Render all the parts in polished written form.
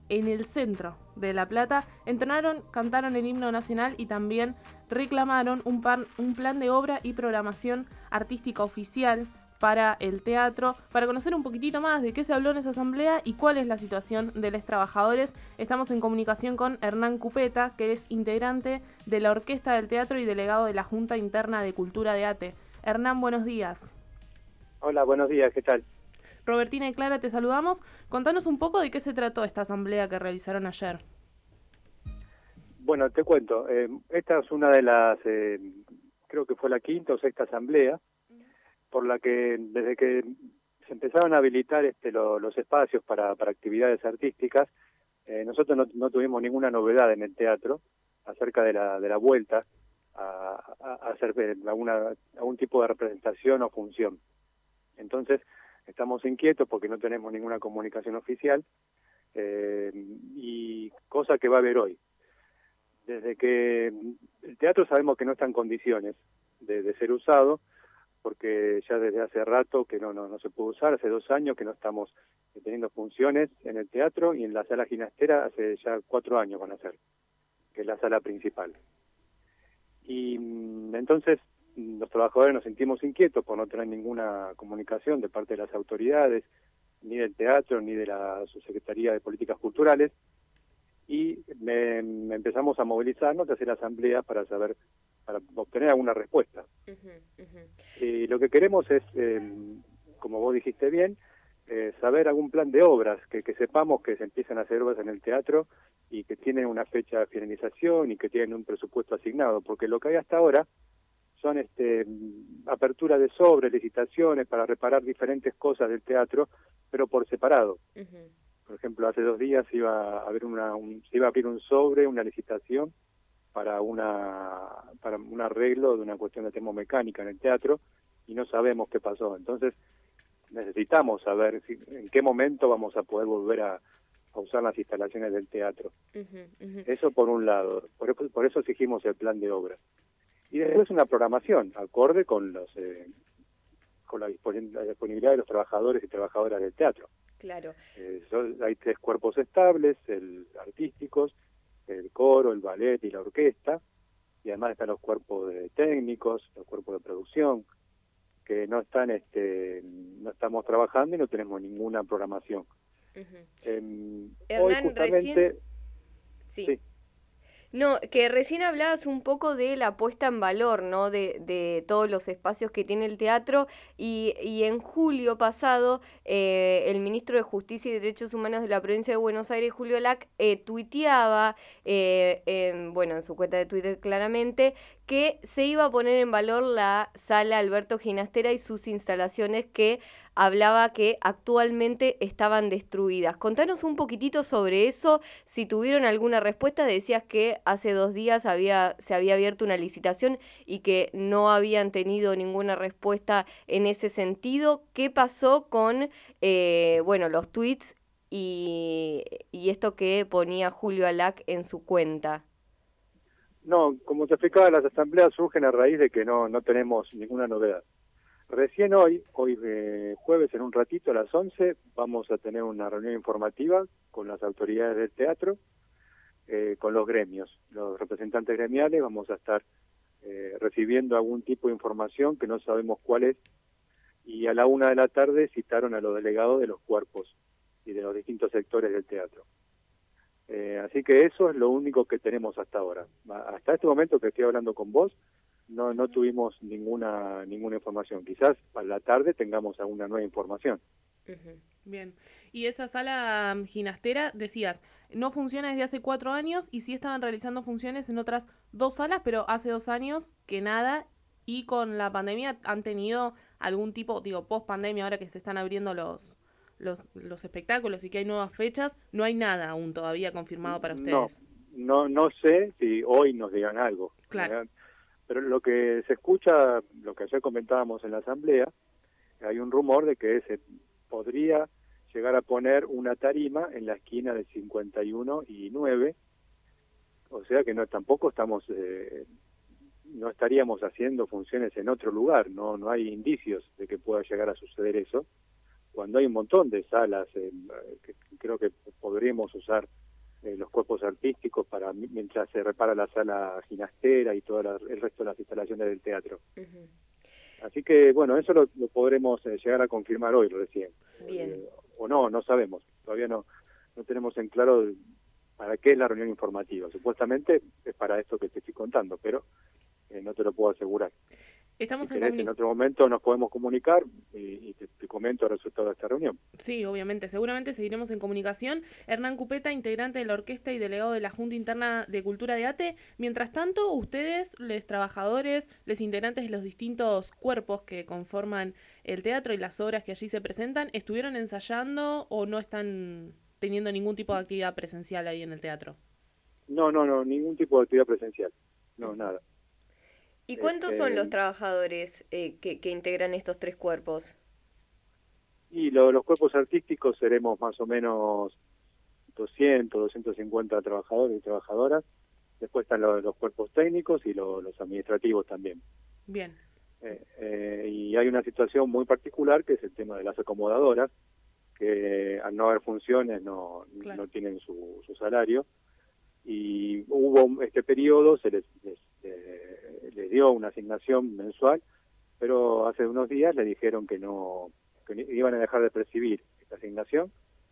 en el centro de La Plata, entonaron, cantaron el himno nacional y también reclamaron un plan de obra y programación artística oficial para el teatro. Para conocer un poquitito más de qué se habló en esa asamblea y cuál es la situación de los trabajadores, estamos en comunicación con Hernán Cupeta, que es integrante de la Orquesta del Teatro y delegado de la Junta Interna de Cultura de ATE. Hernán, buenos días. Hola, buenos días, ¿qué tal? Robertina y Clara, te saludamos. Contanos un poco de qué se trató esta asamblea que realizaron ayer. Bueno, te cuento, esta es una de las, creo que fue la quinta o sexta asamblea, por la que desde que se empezaron a habilitar los espacios para actividades artísticas, nosotros no tuvimos ninguna novedad en el teatro acerca de la vuelta a hacer algún tipo de representación o función. Entonces, estamos inquietos porque no tenemos ninguna comunicación oficial y cosa que va a haber hoy. Desde que el teatro sabemos que no está en condiciones de ser usado, porque ya desde hace rato que no se puede usar, hace 2 años que no estamos teniendo funciones en el teatro, y en la sala ginastera hace ya 4 años van a ser, que es la sala principal. Y entonces los trabajadores nos sentimos inquietos por no tener ninguna comunicación de parte de las autoridades, ni del teatro, ni de la Subsecretaría de Políticas Culturales, y empezamos a movilizarnos, a hacer asambleas para obtener alguna respuesta. Lo que queremos es, como vos dijiste bien, saber algún plan de obras, que sepamos que se empiezan a hacer obras en el teatro y que tienen una fecha de finalización y que tienen un presupuesto asignado, porque lo que hay hasta ahora son apertura de sobre, licitaciones para reparar diferentes cosas del teatro, pero por separado. Por ejemplo, hace 2 días se iba a abrir un sobre, una licitación para un arreglo de una cuestión de termomecánica en el teatro, y no sabemos qué pasó. Entonces necesitamos saber en qué momento vamos a poder volver a usar las instalaciones del teatro. Eso por un lado, por eso exigimos el plan de obra. Y después una programación acorde con la disponibilidad de los trabajadores y trabajadoras del teatro. Claro. Hay 3 cuerpos estables, artísticos, el coro, el ballet y la orquesta, y además están los cuerpos de técnicos, los cuerpos de producción, que no estamos trabajando y no tenemos ninguna programación. Hoy Hernán, justamente... Sí. No, que recién hablabas un poco de la puesta en valor, ¿no? De todos los espacios que tiene el teatro, y en julio pasado el ministro de Justicia y Derechos Humanos de la provincia de Buenos Aires, Julio Lac, tuiteaba, en su cuenta de Twitter claramente, que se iba a poner en valor la sala Alberto Ginastera y sus instalaciones, que hablaba que actualmente estaban destruidas. Contanos un poquitito sobre eso, si tuvieron alguna respuesta. Decías que hace 2 días se había abierto una licitación y que no habían tenido ninguna respuesta en ese sentido. ¿Qué pasó con los tweets y esto que ponía Julio Alac en su cuenta? No, como te explicaba, las asambleas surgen a raíz de que no tenemos ninguna novedad. Recién hoy jueves, en un ratito a las 11, vamos a tener una reunión informativa con las autoridades del teatro, con los gremios, los representantes gremiales. Vamos a estar recibiendo algún tipo de información que no sabemos cuál es, y a la 1 de la tarde citaron a los delegados de los cuerpos y de los distintos sectores del teatro. Así que eso es lo único que tenemos hasta ahora. Hasta este momento que estoy hablando con vos, no tuvimos ninguna información. Quizás a la tarde tengamos alguna nueva información. Bien. Y esa sala ginastera, decías, no funciona desde hace 4 años y sí estaban realizando funciones en otras 2 salas, pero hace 2 años que nada, y con la pandemia han tenido algún tipo, post pandemia, ahora que se están abriendo los espectáculos y que hay nuevas fechas, no hay nada aún todavía confirmado para ustedes. No sé si hoy nos digan algo. Claro. Pero lo que se escucha, lo que ayer comentábamos en la asamblea, hay un rumor de que se podría llegar a poner una tarima en la esquina de 51 y 9, o sea que tampoco no estaríamos haciendo funciones en otro lugar, no hay indicios de que pueda llegar a suceder eso. cuando hay un montón de salas que creo que podríamos usar los cuerpos artísticos para mientras se repara la sala ginastera y todo el resto de las instalaciones del teatro. Uh-huh. Así que, bueno, eso lo podremos llegar a confirmar hoy recién. Bien. O no sabemos. Todavía no tenemos en claro para qué es la reunión informativa. Supuestamente es para esto que te estoy contando, pero no te lo puedo asegurar. Estamos en otro momento nos podemos comunicar y te comento el resultado de esta reunión. Sí, obviamente, seguramente seguiremos en comunicación. Hernán Cupeta, integrante de la orquesta y delegado de la Junta Interna de Cultura de ATE. Mientras tanto, ustedes, los trabajadores, los integrantes de los distintos cuerpos que conforman el teatro y las obras que allí se presentan, ¿estuvieron ensayando o no están teniendo ningún tipo de actividad presencial ahí en el teatro? No, ningún tipo de actividad presencial. No, nada. ¿Y cuántos son los trabajadores que integran estos tres cuerpos? Y los cuerpos artísticos seremos más o menos 250 trabajadores y trabajadoras. Después están los cuerpos técnicos y los administrativos también. Bien. Y hay una situación muy particular que es el tema de las acomodadoras, que al no haber funciones no tienen su salario. Y hubo este periodo, se les dio una asignación mensual, pero hace unos días le dijeron que iban a dejar de percibir esta asignación.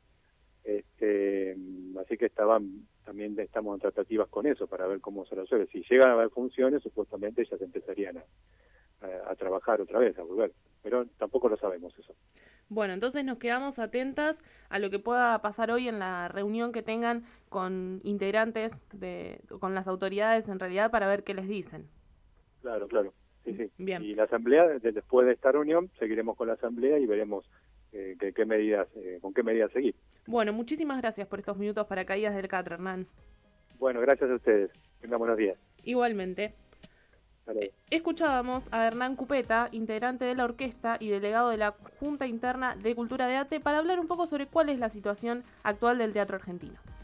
Así que también estamos en tratativas con eso para ver cómo se resuelve. Si llegan a haber funciones, supuestamente ya se empezarían a trabajar otra vez, a volver, pero tampoco lo sabemos eso. Bueno, entonces nos quedamos atentas a lo que pueda pasar hoy en la reunión que tengan con integrantes, con las autoridades en realidad, para ver qué les dicen. Claro, sí. Bien. Y la asamblea, después de esta reunión, seguiremos con la asamblea y veremos con qué medidas seguir. Bueno, muchísimas gracias por estos minutos para Caídas del Catre, Hernán. Bueno, gracias a ustedes. Tengan buenos días. Igualmente. Escuchábamos a Hernán Cupeta, integrante de la orquesta y delegado de la Junta Interna de Cultura de ATE, para hablar un poco sobre cuál es la situación actual del teatro argentino.